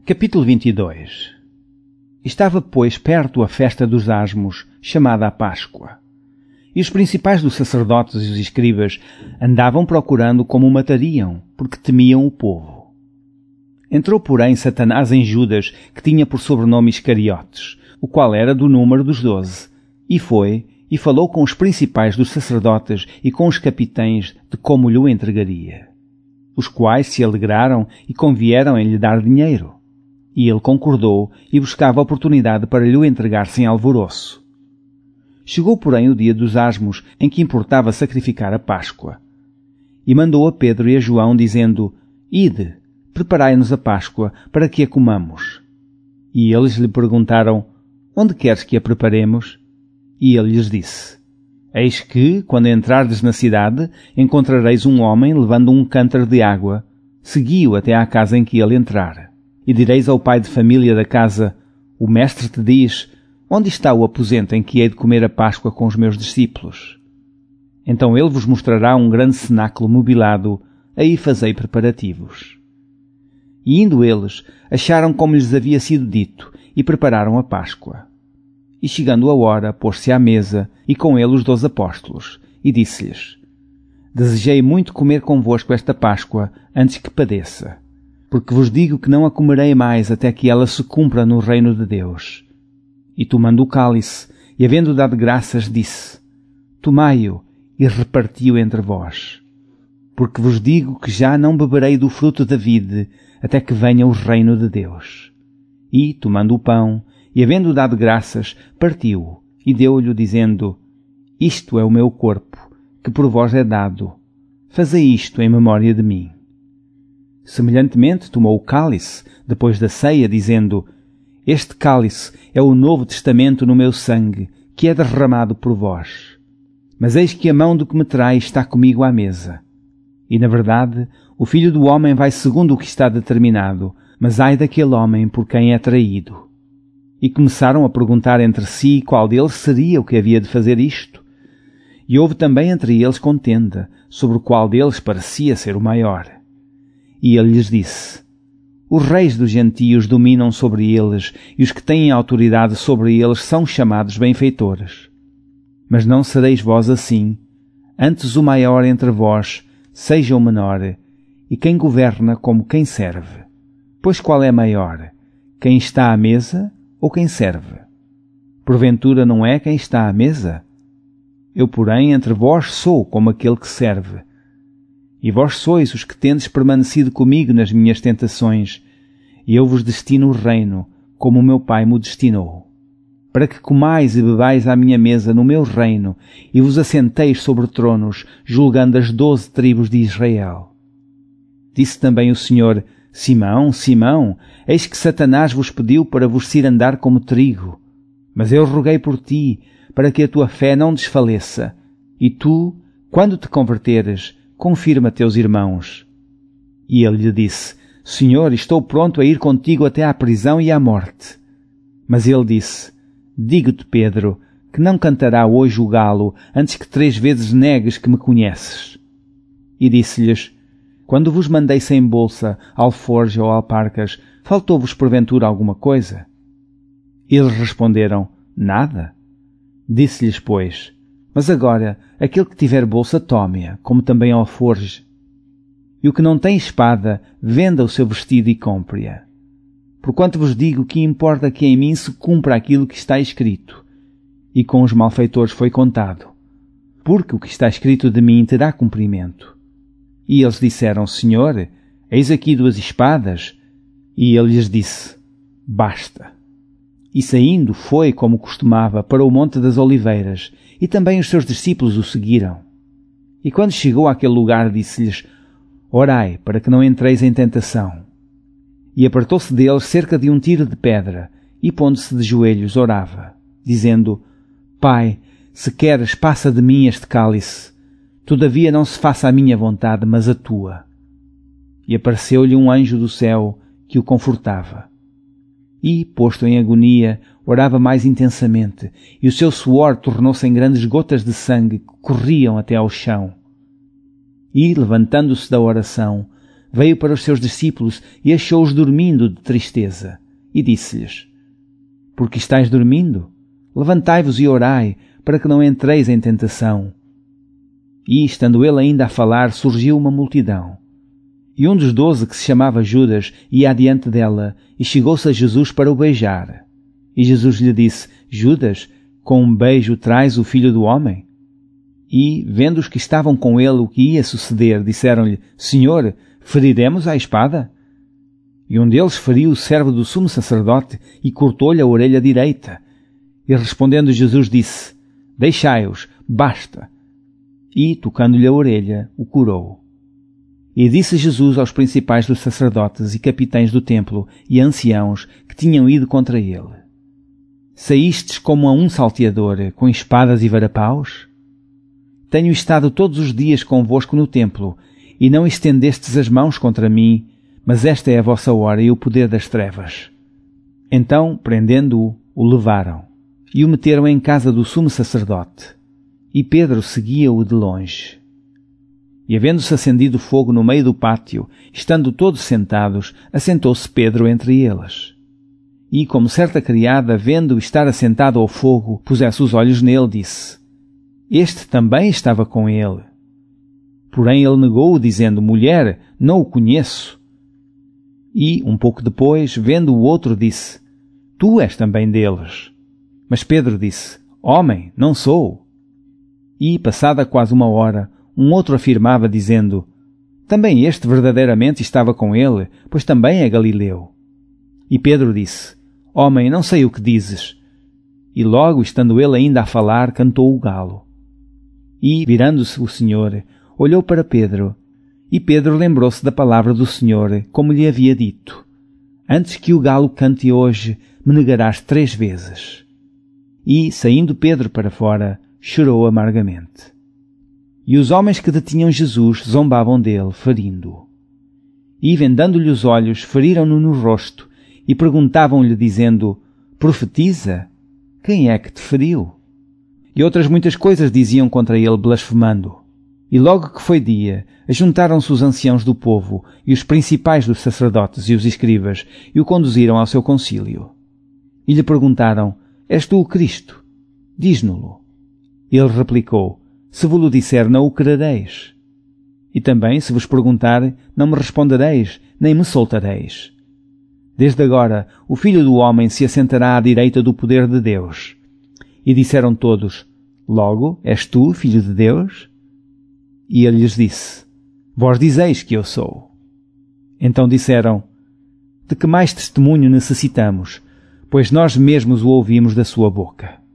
Capítulo 22. Estava, pois, perto a festa dos Asmos, chamada a Páscoa. E os principais dos sacerdotes e os escribas andavam procurando como o matariam, porque temiam o povo. Entrou, porém, Satanás em Judas, que tinha por sobrenome Iscariotes, o qual era do número dos 12, e foi, e falou com os principais dos sacerdotes e com os capitães de como lhe o entregaria, os quais se alegraram e convieram em lhe dar dinheiro. E ele concordou e buscava oportunidade para lhe o entregar sem alvoroço. Chegou, porém, o dia dos Asmos, em que importava sacrificar a Páscoa. E mandou a Pedro e a João, dizendo: Ide, preparai-nos a Páscoa, para que a comamos. E eles lhe perguntaram: Onde queres que a preparemos? E ele lhes disse: Eis que, quando entrardes na cidade, encontrareis um homem levando um cântaro de água. Segui-o até à casa em que ele entrar. E direis ao pai de família da casa: O mestre te diz: Onde está o aposento em que hei de comer a Páscoa com os meus discípulos? Então ele vos mostrará um grande cenáculo mobilado, aí fazei preparativos. E indo eles, acharam como lhes havia sido dito, e prepararam a Páscoa. E chegando a hora, pôs-se à mesa, e com ele os 12 apóstolos, e disse-lhes: Desejei muito comer convosco esta Páscoa, antes que padeça. Porque vos digo que não a comerei mais até que ela se cumpra no reino de Deus. E tomando o cálice, e havendo dado graças, disse: Tomai-o, e reparti-o entre vós. Porque vos digo que já não beberei do fruto da vide, até que venha o reino de Deus. E, tomando o pão, e havendo dado graças, partiu-o, e deu-lhe, dizendo: Isto é o meu corpo, que por vós é dado. Fazei isto em memória de mim. Semelhantemente tomou o cálice, depois da ceia, dizendo: Este cálice é o novo testamento no meu sangue, que é derramado por vós. Mas eis que a mão do que me traz está comigo à mesa. E, na verdade, o Filho do Homem vai segundo o que está determinado, mas ai daquele homem por quem é traído. E começaram a perguntar entre si qual deles seria o que havia de fazer isto. E houve também entre eles contenda, sobre qual deles parecia ser o maior. E ele lhes disse: Os reis dos gentios dominam sobre eles, e os que têm autoridade sobre eles são chamados benfeitores. Mas não sereis vós assim. Antes o maior entre vós seja o menor, e quem governa como quem serve. Pois qual é maior, quem está à mesa ou quem serve? Porventura não é quem está à mesa? Eu, porém, entre vós sou como aquele que serve. E vós sois os que tendes permanecido comigo nas minhas tentações, e eu vos destino o reino, como o meu Pai me destinou, para que comais e bebais à minha mesa no meu reino, e vos assenteis sobre tronos, julgando as 12 tribos de Israel. Disse também o Senhor: Simão, Simão, eis que Satanás vos pediu para vos cirandar como trigo, mas eu roguei por ti, para que a tua fé não desfaleça, e tu, quando te converteres, confirma teus irmãos. E ele lhe disse: Senhor, estou pronto a ir contigo até à prisão e à morte. Mas ele disse: Digo-te, Pedro, que não cantará hoje o galo, antes que 3 vezes negues que me conheces. E disse-lhes: Quando vos mandei sem bolsa, alforje ou alparcas, faltou-vos porventura alguma coisa? Eles responderam: Nada. Disse-lhes, pois: Mas agora, aquele que tiver bolsa, tome-a, como também alforje. E o que não tem espada, venda o seu vestido e compre-a. Porquanto vos digo que importa que em mim se cumpra aquilo que está escrito. E com os malfeitores foi contado. Porque o que está escrito de mim terá cumprimento. E eles disseram: Senhor, eis aqui 2 espadas. E ele lhes disse: Basta. E saindo foi, como costumava, para o Monte das Oliveiras, e também os seus discípulos o seguiram. E quando chegou àquele lugar, disse-lhes: Orai, para que não entreis em tentação. E apartou-se deles cerca de 1 tiro de pedra, e pondo-se de joelhos, orava, dizendo: Pai, se queres, passa de mim este cálice. Todavia não se faça a minha vontade, mas a tua. E apareceu-lhe um anjo do céu, que o confortava. E, posto em agonia, orava mais intensamente, e o seu suor tornou-se em grandes gotas de sangue que corriam até ao chão. E, levantando-se da oração, veio para os seus discípulos e achou-os dormindo de tristeza. E disse-lhes: Por que estáis dormindo? Levantai-vos e orai, para que não entreis em tentação. E, estando ele ainda a falar, surgiu uma multidão. E um dos 12, que se chamava Judas, ia adiante dela, e chegou-se a Jesus para o beijar. E Jesus lhe disse: Judas, com um beijo traz o Filho do Homem? E, vendo os que estavam com ele o que ia suceder, disseram-lhe: Senhor, feriremos à espada? E um deles feriu o servo do sumo sacerdote e cortou-lhe a orelha direita. E respondendo Jesus disse: Deixai-os, basta. E, tocando-lhe a orelha, o curou. E disse Jesus aos principais dos sacerdotes e capitães do templo e anciãos que tinham ido contra ele: Saístes como a um salteador, com espadas e varapaus? Tenho estado todos os dias convosco no templo, e não estendestes as mãos contra mim, mas esta é a vossa hora e o poder das trevas. Então, prendendo-o, o levaram, e o meteram em casa do sumo sacerdote. E Pedro seguia-o de longe. E havendo-se acendido fogo no meio do pátio, estando todos sentados, assentou-se Pedro entre eles. E, como certa criada, vendo-o estar assentado ao fogo, pusesse os olhos nele, disse: Este também estava com ele. Porém ele negou, dizendo: Mulher, não o conheço. E, um pouco depois, vendo o outro, disse: Tu és também deles. Mas Pedro disse: Homem, não sou. E, passada quase uma hora, um outro afirmava, dizendo: Também este verdadeiramente estava com ele, pois também é galileu. E Pedro disse: Homem, não sei o que dizes. E logo, estando ele ainda a falar, cantou o galo. E, virando-se o Senhor, olhou para Pedro, e Pedro lembrou-se da palavra do Senhor, como lhe havia dito: Antes que o galo cante hoje, me negarás 3 vezes. E, saindo Pedro para fora, chorou amargamente. E os homens que detinham Jesus zombavam dele, ferindo-o. E, vendando-lhe os olhos, feriram-no no rosto, e perguntavam-lhe, dizendo: Profetiza, quem é que te feriu? E outras muitas coisas diziam contra ele, blasfemando. E logo que foi dia, ajuntaram-se os anciãos do povo, e os principais dos sacerdotes e os escribas, e o conduziram ao seu concílio. E lhe perguntaram: És tu o Cristo? Diz-no-lo. Ele replicou: Se vos-lo disser, não o crereis. E também, se vos perguntar, não me respondereis, nem me soltareis. Desde agora, o Filho do Homem se assentará à direita do poder de Deus. E disseram todos: Logo, és tu, Filho de Deus? E ele lhes disse: Vós dizeis que eu sou. Então disseram: De que mais testemunho necessitamos? Pois nós mesmos o ouvimos da sua boca.